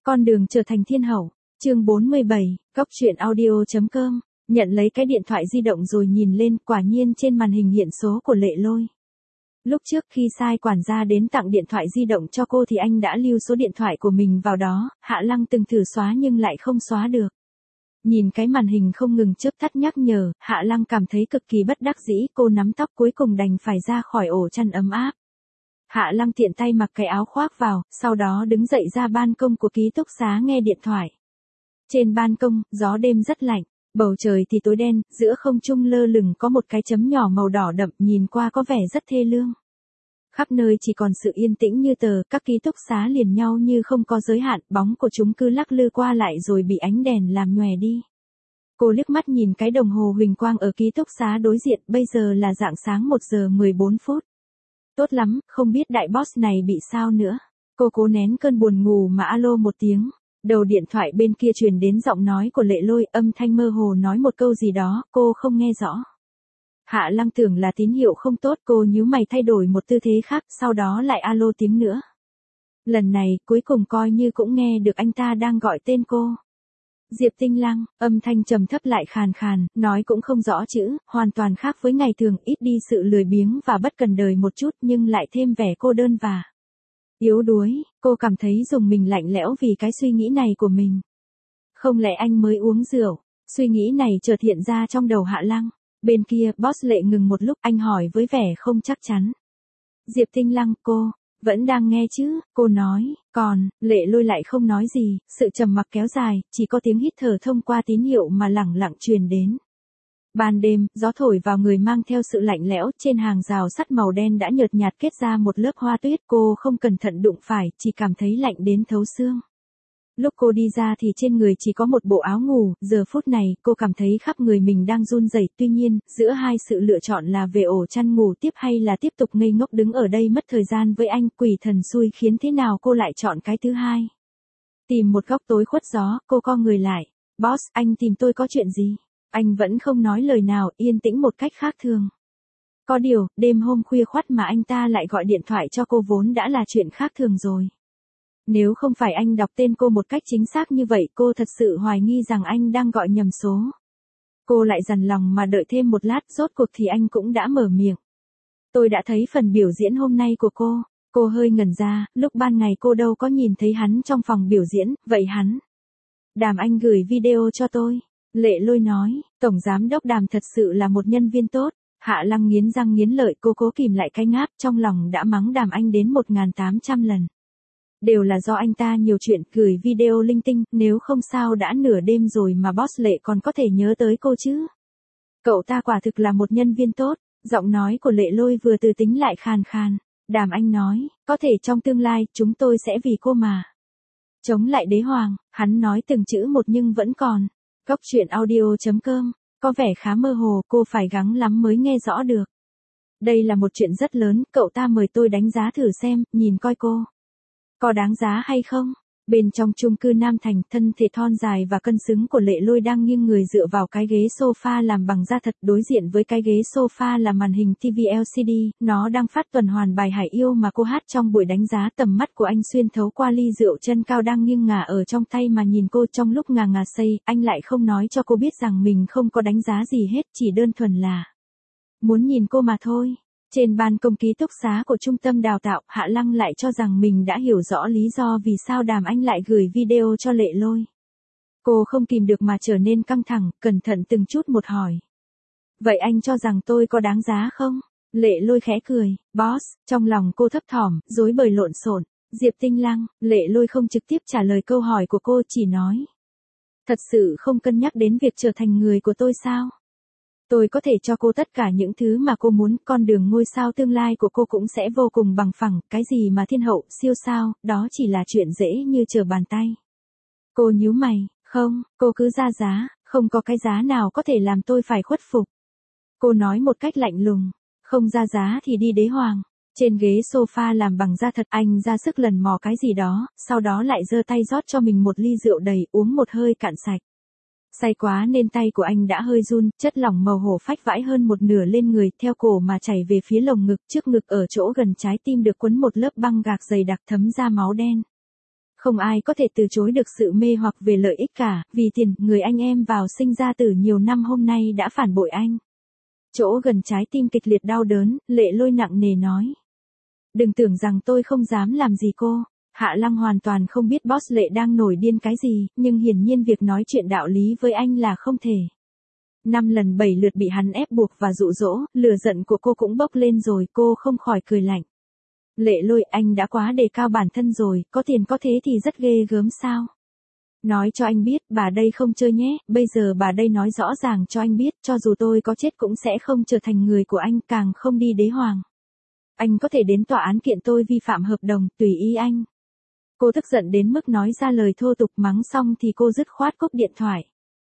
Con đường trở thành thiên hậu, chương 47, Góc truyện audio.com, nhận lấy cái điện thoại di động rồi nhìn lên, quả nhiên trên màn hình hiện số của Lệ Lôi. Lúc trước khi sai quản gia đến tặng điện thoại di động cho cô thì anh đã lưu số điện thoại của mình vào đó, Hạ Lăng từng thử xóa nhưng lại không xóa được. Nhìn cái màn hình không ngừng chớp tắt nhắc nhở, Hạ Lăng cảm thấy cực kỳ bất đắc dĩ, cô nắm tóc cuối cùng đành phải ra khỏi ổ chăn ấm áp. Hạ Lăng tiện tay mặc cái áo khoác vào, sau đó đứng dậy ra ban công của ký túc xá nghe điện thoại. Trên ban công, gió đêm rất lạnh, bầu trời thì tối đen, giữa không trung lơ lửng có một cái chấm nhỏ màu đỏ đậm, nhìn qua có vẻ rất thê lương. Khắp nơi chỉ còn sự yên tĩnh như tờ, các ký túc xá liền nhau như không có giới hạn, bóng của chúng cứ lắc lư qua lại rồi bị ánh đèn làm nhòe đi. Cô liếc mắt nhìn cái đồng hồ huỳnh quang ở ký túc xá đối diện, bây giờ là rạng sáng 1 giờ 14 phút. Tốt lắm, không biết đại boss này bị sao nữa. Cô cố nén cơn buồn ngủ mà alo một tiếng. Đầu điện thoại bên kia truyền đến giọng nói của Lệ Lôi, âm thanh mơ hồ nói một câu gì đó, cô không nghe rõ. Hạ Lăng tưởng là tín hiệu không tốt, cô nhíu mày thay đổi một tư thế khác, sau đó lại alo tiếng nữa. Lần này, cuối cùng coi như cũng nghe được anh ta đang gọi tên cô. Diệp Tinh Lăng, âm thanh trầm thấp lại khàn khàn, nói cũng không rõ chữ, hoàn toàn khác với ngày thường, ít đi sự lười biếng và bất cần đời một chút nhưng lại thêm vẻ cô đơn và yếu đuối. Cô cảm thấy dùng mình lạnh lẽo vì cái suy nghĩ này của mình. Không lẽ anh mới uống rượu? Suy nghĩ này chợt hiện ra trong đầu Hạ Lăng. Bên kia, boss Lệ ngừng một lúc, anh hỏi với vẻ không chắc chắn. Diệp Tinh Lăng, cô vẫn đang nghe chứ? Cô nói, còn, Lệ Lôi lại không nói gì, sự trầm mặc kéo dài, chỉ có tiếng hít thở thông qua tín hiệu mà lẳng lặng truyền đến. Ban đêm, gió thổi vào người mang theo sự lạnh lẽo, trên hàng rào sắt màu đen đã nhợt nhạt kết ra một lớp hoa tuyết, cô không cẩn thận đụng phải, chỉ cảm thấy lạnh đến thấu xương. Lúc cô đi ra thì trên người chỉ có một bộ áo ngủ, giờ phút này, cô cảm thấy khắp người mình đang run rẩy. Tuy nhiên, giữa hai sự lựa chọn là về ổ chăn ngủ tiếp hay là tiếp tục ngây ngốc đứng ở đây mất thời gian với anh, quỷ thần xui khiến thế nào cô lại chọn cái thứ hai. Tìm một góc tối khuất gió, cô co người lại. Boss, anh tìm tôi có chuyện gì? Anh vẫn không nói lời nào, yên tĩnh một cách khác thường. Có điều, đêm hôm khuya khoắt mà anh ta lại gọi điện thoại cho cô vốn đã là chuyện khác thường rồi. Nếu không phải anh đọc tên cô một cách chính xác như vậy, cô thật sự hoài nghi rằng anh đang gọi nhầm số. Cô lại dằn lòng mà đợi thêm một lát, rốt cuộc thì anh cũng đã mở miệng. Tôi đã thấy phần biểu diễn hôm nay của cô. Cô hơi ngẩn ra, lúc ban ngày cô đâu có nhìn thấy hắn trong phòng biểu diễn, vậy hắn. Đàm Anh gửi video cho tôi. Lệ Lôi nói, Tổng Giám đốc Đàm thật sự là một nhân viên tốt. Hạ Lăng nghiến răng nghiến lợi, cô cố kìm lại cái ngáp, trong lòng đã mắng Đàm Anh đến 1800 lần. Đều là do anh ta nhiều chuyện, gửi video linh tinh, nếu không sao đã nửa đêm rồi mà boss Lệ còn có thể nhớ tới cô chứ. Cậu ta quả thực là một nhân viên tốt. Giọng nói của Lệ Lôi vừa từ tính lại khàn khàn. Đàm Anh nói, có thể trong tương lai, chúng tôi sẽ vì cô mà chống lại đế hoàng. Hắn nói từng chữ một nhưng vẫn còn. Góc truyện audio.com, có vẻ khá mơ hồ, cô phải gắng lắm mới nghe rõ được. Đây là một chuyện rất lớn, cậu ta mời tôi đánh giá thử xem, nhìn coi cô có đáng giá hay không. Bên trong chung cư Nam Thành, thân thể thon dài và cân xứng của Lệ Lôi đang nghiêng người dựa vào cái ghế sofa làm bằng da thật, đối diện với cái ghế sofa là màn hình TV LCD, nó đang phát tuần hoàn bài Hải Yêu mà cô hát trong buổi đánh giá. Tầm mắt của anh xuyên thấu qua ly rượu chân cao đang nghiêng ngả ở trong tay mà nhìn cô. Trong lúc ngà ngà say, anh lại không nói cho cô biết rằng mình không có đánh giá gì hết, chỉ đơn thuần là muốn nhìn cô mà thôi. Trên ban công ký túc xá của trung tâm đào tạo, Hạ Lăng lại cho rằng mình đã hiểu rõ lý do vì sao Đàm Anh lại gửi video cho Lệ Lôi. Cô không kìm được mà trở nên căng thẳng, cẩn thận từng chút một hỏi. Vậy anh cho rằng tôi có đáng giá không? Lệ Lôi khẽ cười, boss, trong lòng cô thấp thỏm, rối bời lộn xộn. Diệp Tinh Lăng, Lệ Lôi không trực tiếp trả lời câu hỏi của cô, chỉ nói. Thật sự không cân nhắc đến việc trở thành người của tôi sao? Tôi có thể cho cô tất cả những thứ mà cô muốn, con đường ngôi sao tương lai của cô cũng sẽ vô cùng bằng phẳng, cái gì mà thiên hậu, siêu sao, đó chỉ là chuyện dễ như trở bàn tay. Cô nhíu mày, không, cô cứ ra giá, không có cái giá nào có thể làm tôi phải khuất phục. Cô nói một cách lạnh lùng, không ra giá thì đi đế hoàng. Trên ghế sofa làm bằng da thật, anh ra sức lần mò cái gì đó, sau đó lại giơ tay rót cho mình một ly rượu đầy, uống một hơi cạn sạch. Say quá nên tay của anh đã hơi run, chất lỏng màu hổ phách vãi hơn một nửa lên người, theo cổ mà chảy về phía lồng ngực, trước ngực ở chỗ gần trái tim được quấn một lớp băng gạc dày đặc thấm ra máu đen. Không ai có thể từ chối được sự mê hoặc về lợi ích cả, vì tiền, người anh em vào sinh ra tử nhiều năm hôm nay đã phản bội anh. Chỗ gần trái tim kịch liệt đau đớn, Lệ Lôi nặng nề nói. Đừng tưởng rằng tôi không dám làm gì cô. Hạ Lăng hoàn toàn không biết boss Lệ đang nổi điên cái gì, nhưng hiển nhiên việc nói chuyện đạo lý với anh là không thể. 5 lần 7 lượt bị hắn ép buộc và dụ dỗ, lửa giận của cô cũng bốc lên rồi, cô không khỏi cười lạnh. Lệ Lôi, anh đã quá đề cao bản thân rồi, có tiền có thế thì rất ghê gớm sao? Nói cho anh biết, bà đây không chơi nhé, bây giờ bà đây nói rõ ràng cho anh biết, cho dù tôi có chết cũng sẽ không trở thành người của anh, càng không đi đế hoàng. Anh có thể đến tòa án kiện tôi vi phạm hợp đồng, tùy ý anh. Cô tức giận đến mức nói ra lời thô tục, mắng xong thì cô dứt khoát cúp điện thoại.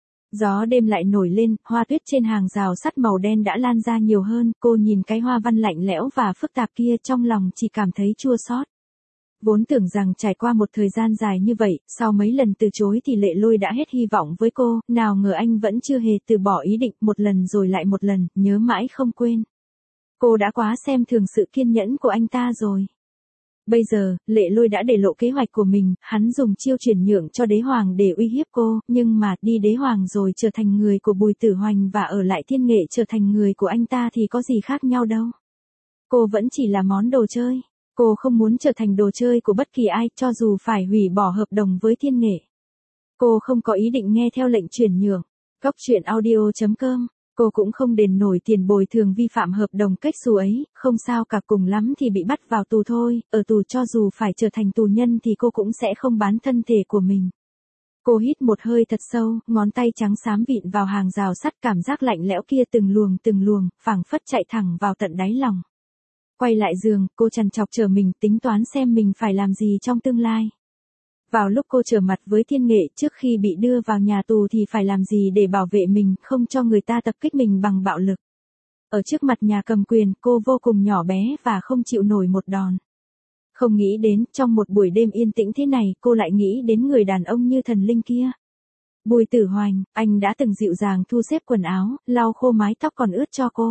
Gió đêm lại nổi lên, hoa tuyết trên hàng rào sắt màu đen đã lan ra nhiều hơn, cô nhìn cái hoa văn lạnh lẽo và phức tạp kia trong lòng chỉ cảm thấy chua xót. Vốn tưởng rằng trải qua một thời gian dài như vậy, sau mấy lần từ chối thì Lệ Lôi đã hết hy vọng với cô, nào ngờ anh vẫn chưa hề từ bỏ ý định, một lần rồi lại một lần, nhớ mãi không quên. Cô đã quá xem thường sự kiên nhẫn của anh ta rồi. Bây giờ, Lệ Lôi đã để lộ kế hoạch của mình, hắn dùng chiêu chuyển nhượng cho đế hoàng để uy hiếp cô, nhưng mà đi đế hoàng rồi trở thành người của Bùi Tử Hoành và ở lại Thiên Nghệ trở thành người của anh ta thì có gì khác nhau đâu. Cô vẫn chỉ là món đồ chơi. Cô không muốn trở thành đồ chơi của bất kỳ ai, cho dù phải hủy bỏ hợp đồng với Thiên Nghệ. Cô không có ý định nghe theo lệnh chuyển nhượng. Góc truyện audio.com. Cô cũng không đền nổi tiền bồi thường vi phạm hợp đồng cách xù ấy, không sao cả, cùng lắm thì bị bắt vào tù thôi, ở tù cho dù phải trở thành tù nhân thì cô cũng sẽ không bán thân thể của mình. Cô hít một hơi thật sâu, ngón tay trắng xám vịn vào hàng rào sắt, cảm giác lạnh lẽo kia từng luồng, phảng phất chạy thẳng vào tận đáy lòng. Quay lại giường, cô trằn trọc chờ mình, tính toán xem mình phải làm gì trong tương lai. Vào lúc cô trở mặt với Thiên Nghệ, trước khi bị đưa vào nhà tù thì phải làm gì để bảo vệ mình, không cho người ta tập kích mình bằng bạo lực. Ở trước mặt nhà cầm quyền, cô vô cùng nhỏ bé và không chịu nổi một đòn. Không nghĩ đến, trong một buổi đêm yên tĩnh thế này, cô lại nghĩ đến người đàn ông như thần linh kia. Bùi Tử Hoành, anh đã từng dịu dàng thu xếp quần áo, lau khô mái tóc còn ướt cho cô.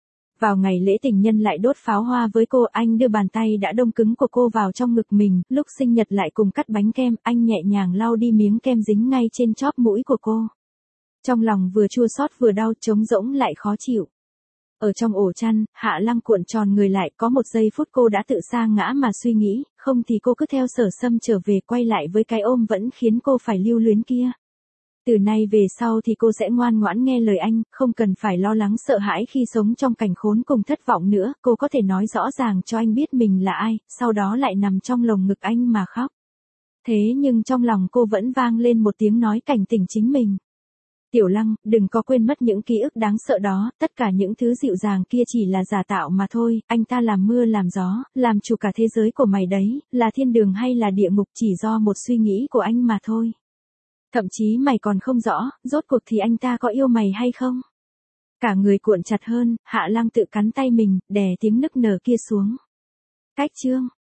Vào ngày lễ tình nhân lại đốt pháo hoa với cô, anh đưa bàn tay đã đông cứng của cô vào trong ngực mình, lúc sinh nhật lại cùng cắt bánh kem, anh nhẹ nhàng lau đi miếng kem dính ngay trên chóp mũi của cô. Trong lòng vừa chua xót vừa đau, trống rỗng lại khó chịu. Ở trong ổ chăn, Hạ Lăng cuộn tròn người lại, có một giây phút cô đã tự sa ngã mà suy nghĩ, không thì cô cứ theo Sở Sâm trở về, quay lại với cái ôm vẫn khiến cô phải lưu luyến kia. Từ nay về sau thì cô sẽ ngoan ngoãn nghe lời anh, không cần phải lo lắng sợ hãi khi sống trong cảnh khốn cùng thất vọng nữa, cô có thể nói rõ ràng cho anh biết mình là ai, sau đó lại nằm trong lồng ngực anh mà khóc. Thế nhưng trong lòng cô vẫn vang lên một tiếng nói cảnh tỉnh chính mình. Tiểu Lăng, đừng có quên mất những ký ức đáng sợ đó, tất cả những thứ dịu dàng kia chỉ là giả tạo mà thôi, anh ta làm mưa làm gió, làm chủ cả thế giới của mày đấy, là thiên đường hay là địa ngục chỉ do một suy nghĩ của anh mà thôi. Thậm chí mày còn không rõ, rốt cuộc thì anh ta có yêu mày hay không? Cả người cuộn chặt hơn, Hạ Lăng tự cắn tay mình, đè tiếng nức nở kia xuống. Cách chương.